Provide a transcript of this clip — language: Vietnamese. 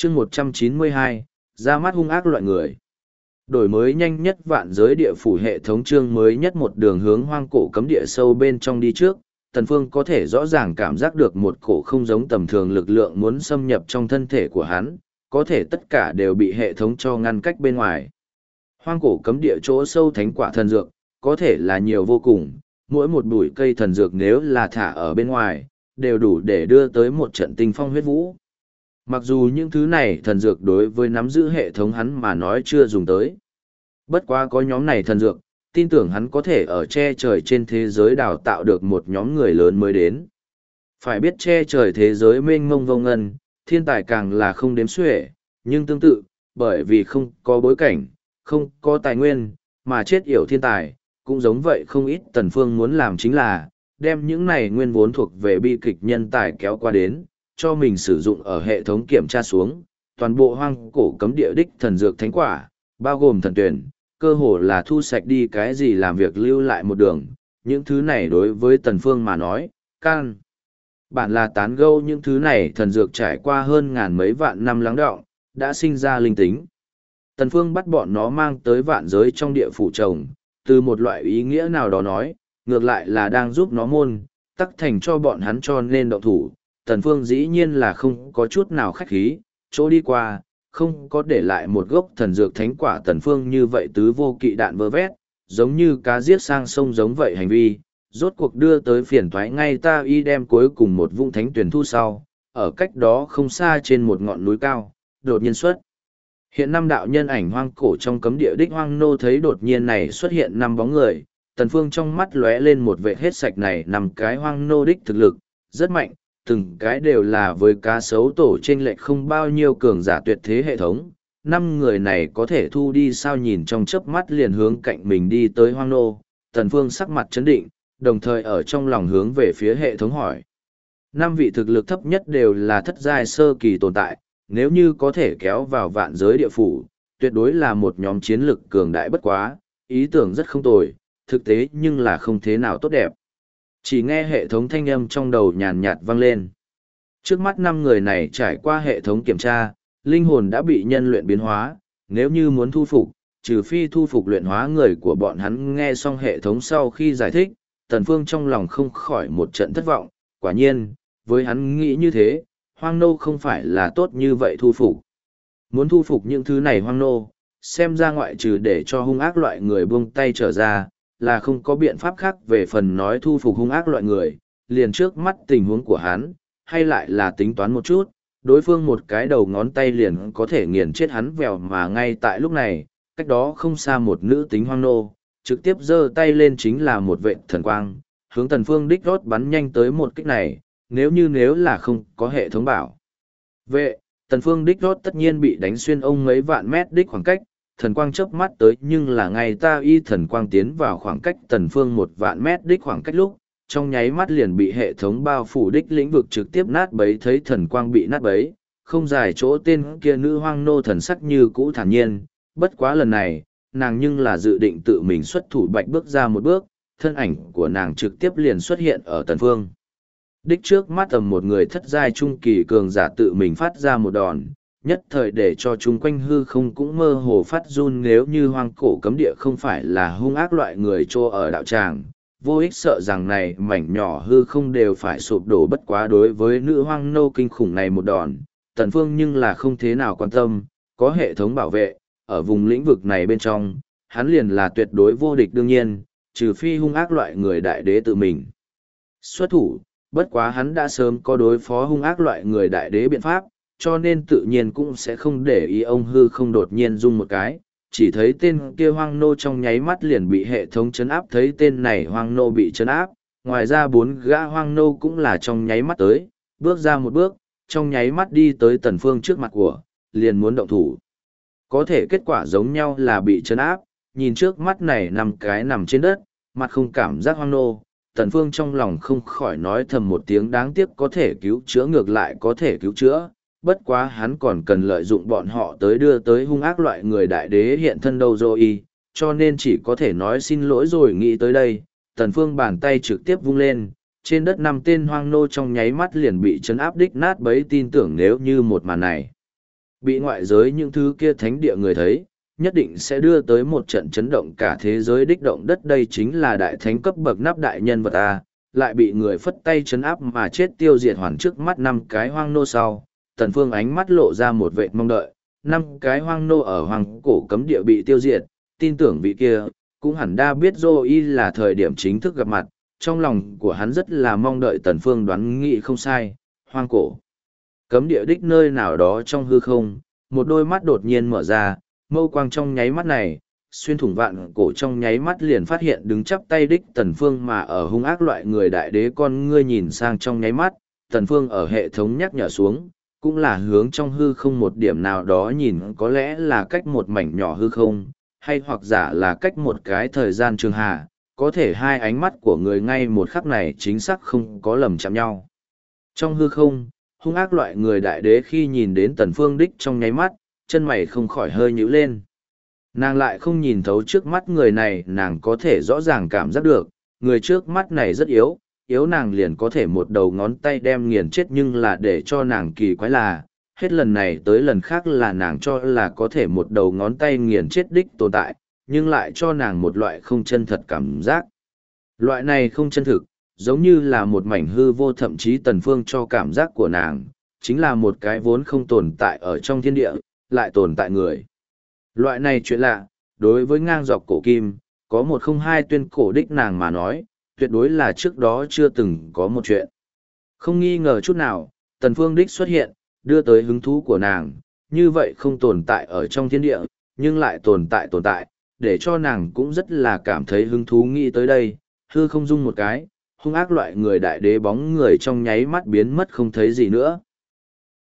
chương 192, ra mắt hung ác loại người. Đổi mới nhanh nhất vạn giới địa phủ hệ thống chương mới nhất một đường hướng hoang cổ cấm địa sâu bên trong đi trước, Tần Phương có thể rõ ràng cảm giác được một cổ không giống tầm thường lực lượng muốn xâm nhập trong thân thể của hắn, có thể tất cả đều bị hệ thống cho ngăn cách bên ngoài. Hoang cổ cấm địa chỗ sâu thánh quả thần dược, có thể là nhiều vô cùng, mỗi một bụi cây thần dược nếu là thả ở bên ngoài, đều đủ để đưa tới một trận tinh phong huyết vũ. Mặc dù những thứ này thần dược đối với nắm giữ hệ thống hắn mà nói chưa dùng tới. Bất quá có nhóm này thần dược, tin tưởng hắn có thể ở che trời trên thế giới đào tạo được một nhóm người lớn mới đến. Phải biết che trời thế giới mênh mông vô ngân, thiên tài càng là không đếm xuể, nhưng tương tự, bởi vì không có bối cảnh, không có tài nguyên, mà chết yểu thiên tài, cũng giống vậy không ít. Tần Phương muốn làm chính là, đem những này nguyên vốn thuộc về bi kịch nhân tài kéo qua đến, cho mình sử dụng ở hệ thống kiểm tra xuống, toàn bộ hoang cổ cấm địa đích thần dược thánh quả, bao gồm thần tuyển, cơ hồ là thu sạch đi cái gì làm việc lưu lại một đường, những thứ này đối với Tần Phương mà nói, can. Bản là tán gẫu những thứ này thần dược trải qua hơn ngàn mấy vạn năm lắng đọng, đã sinh ra linh tính. Tần Phương bắt bọn nó mang tới vạn giới trong địa phủ trồng, từ một loại ý nghĩa nào đó nói, ngược lại là đang giúp nó môn, tắc thành cho bọn hắn cho nên động thủ. Tần Phương dĩ nhiên là không có chút nào khách khí, chỗ đi qua, không có để lại một gốc thần dược thánh quả. Tần Phương như vậy tứ vô kỵ đạn vơ vét, giống như cá giết sang sông giống vậy hành vi, rốt cuộc đưa tới phiền toái ngay ta y đem cuối cùng một vũng thánh tuyển thu sau, ở cách đó không xa trên một ngọn núi cao, đột nhiên xuất. Hiện năm đạo nhân ảnh hoang cổ trong cấm địa đích hoang nô thấy đột nhiên này xuất hiện năm bóng người, Tần Phương trong mắt lóe lên một vệ hết sạch này năm cái hoang nô đích thực lực, rất mạnh, từng cái đều là với cá sấu tổ trên lệch không bao nhiêu cường giả tuyệt thế hệ thống. Năm người này có thể thu đi sao nhìn trong chớp mắt liền hướng cạnh mình đi tới hoang nô, Tần Phương sắc mặt chấn định, đồng thời ở trong lòng hướng về phía hệ thống hỏi. Năm vị thực lực thấp nhất đều là thất giai sơ kỳ tồn tại, nếu như có thể kéo vào vạn giới địa phủ, tuyệt đối là một nhóm chiến lực cường đại bất quá, ý tưởng rất không tồi, thực tế nhưng là không thế nào tốt đẹp. Chỉ nghe hệ thống thanh âm trong đầu nhàn nhạt vang lên. Trước mắt năm người này trải qua hệ thống kiểm tra, linh hồn đã bị nhân luyện biến hóa, nếu như muốn thu phục, trừ phi thu phục luyện hóa người của bọn hắn. Nghe xong hệ thống sau khi giải thích, Tần Phương trong lòng không khỏi một trận thất vọng, quả nhiên, với hắn nghĩ như thế, hoang nô không phải là tốt như vậy thu phục. Muốn thu phục những thứ này hoang nô, xem ra ngoại trừ để cho hung ác loại người buông tay trở ra, là không có biện pháp khác. Về phần nói thu phục hung ác loại người, liền trước mắt tình huống của hắn, hay lại là tính toán một chút, đối phương một cái đầu ngón tay liền có thể nghiền chết hắn vèo. Mà ngay tại lúc này, cách đó không xa một nữ tính hoang nô, trực tiếp giơ tay lên chính là một vệt thần quang, hướng Tần Phương đích rót bắn nhanh tới. một kích này, nếu là không có hệ thống bảo vệ, Tần Phương đích rót tất nhiên bị đánh xuyên ông mấy vạn mét đích khoảng cách. Thần quang chớp mắt tới, nhưng là ngay ta y thần quang tiến vào khoảng cách Tần Phương 1.000.000 đích khoảng cách lúc, trong nháy mắt liền bị hệ thống bao phủ đích lĩnh vực trực tiếp nát bấy. Thấy thần quang bị nát bấy, không dài chỗ tên kia nữ hoang nô thần sắc như cũ thản nhiên, bất quá lần này, nàng nhưng là dự định tự mình xuất thủ, bạch bước ra một bước, thân ảnh của nàng trực tiếp liền xuất hiện ở Tần Phương đích trước mắt. Tầm một người thất giai trung kỳ cường giả tự mình phát ra một đòn, nhất thời để cho chúng quanh hư không cũng mơ hồ phát run. Nếu như hoang cổ cấm địa không phải là hung ác loại người trô ở đạo tràng, vô ích sợ rằng này mảnh nhỏ hư không đều phải sụp đổ. Bất quá đối với nữ hoang nô kinh khủng này một đòn, Tần Phương nhưng là không thế nào quan tâm, có hệ thống bảo vệ, ở vùng lĩnh vực này bên trong, hắn liền là tuyệt đối vô địch. đương nhiên, trừ phi hung ác loại người đại đế tự mình xuất thủ, bất quá hắn đã sớm có đối phó hung ác loại người đại đế biện pháp, cho nên tự nhiên cũng sẽ không để ý. Ông hư không đột nhiên rung một cái, chỉ thấy tên kia hoang nô trong nháy mắt liền bị hệ thống chấn áp. Thấy tên này hoang nô bị chấn áp, ngoài ra 4 gã hoang nô cũng là trong nháy mắt tới, bước ra một bước, trong nháy mắt đi tới Tần Phương trước mặt của, liền muốn động thủ. Có thể kết quả giống nhau là bị chấn áp. Nhìn trước mắt này 5 cái nằm trên đất, mặt không cảm giác hoang nô, Tần Phương trong lòng không khỏi nói thầm một tiếng đáng tiếc. Có thể cứu chữa ngược lại có thể cứu chữa, bất quá hắn còn cần lợi dụng bọn họ tới đưa tới hung ác loại người đại đế hiện thân đâu rồi, cho nên chỉ có thể nói xin lỗi rồi. Nghĩ tới đây, Tần Phương bàn tay trực tiếp vung lên, trên đất 5 tên hoang nô trong nháy mắt liền bị chấn áp đích nát bấy. Tin tưởng nếu như một màn này Bị ngoại giới những thứ kia thánh địa người thấy, nhất định sẽ đưa tới một trận chấn động cả thế giới đích động đất. Đây chính là đại thánh cấp bậc nắp đại nhân vật A, lại bị người phất tay chấn áp mà chết tiêu diệt hoàn trước mắt 5 cái hoang nô sau. Tần Phương ánh mắt lộ ra một vệt mong đợi, 5 cái hoang nô ở hoàng cổ cấm địa bị tiêu diệt, tin tưởng vị kia, cũng hẳn đã biết Zoe là thời điểm chính thức gặp mặt, trong lòng của hắn rất là mong đợi. Tần Phương đoán nghĩ không sai, hoang cổ cấm địa đích nơi nào đó trong hư không, một đôi mắt đột nhiên mở ra, mâu quang trong nháy mắt này, xuyên thủng vạn cổ trong nháy mắt liền phát hiện đứng chắp tay đích Tần Phương mà ở hung ác loại người đại đế con ngươi nhìn sang trong nháy mắt, Tần Phương ở hệ thống nhắc nhở xuống, cũng là hướng trong hư không một điểm nào đó nhìn, có lẽ là cách một mảnh nhỏ hư không, hay hoặc giả là cách một cái thời gian trường hà, có thể hai ánh mắt của người ngay một khắc này chính xác không có lầm chạm nhau. Trong hư không, hung ác loại người đại đế khi nhìn đến Tần Phương đích trong nháy mắt, chân mày không khỏi hơi nhíu lên. Nàng lại không nhìn thấu trước mắt người này, nàng có thể rõ ràng cảm giác được, người trước mắt này rất yếu, yếu nàng liền có thể một đầu ngón tay đem nghiền chết, nhưng là để cho nàng kỳ quái là, hết lần này tới lần khác là nàng cho là có thể một đầu ngón tay nghiền chết đích tồn tại, nhưng lại cho nàng một loại không chân thật cảm giác. Loại này không chân thực, giống như là một mảnh hư vô, thậm chí Tần Phương cho cảm giác của nàng, chính là một cái vốn không tồn tại ở trong thiên địa, lại tồn tại người. Loại này chuyện lạ, đối với ngang dọc cổ kim, có một không hai tuyên cổ đích nàng mà nói, tuyệt đối là trước đó chưa từng có một chuyện. Không nghi ngờ chút nào, Tần Phương đích xuất hiện, đưa tới hứng thú của nàng, như vậy không tồn tại ở trong thiên địa, nhưng lại tồn tại, để cho nàng cũng rất là cảm thấy hứng thú. Nghĩ tới đây, hư không dung một cái, hung ác loại người đại đế bóng người trong nháy mắt biến mất không thấy gì nữa.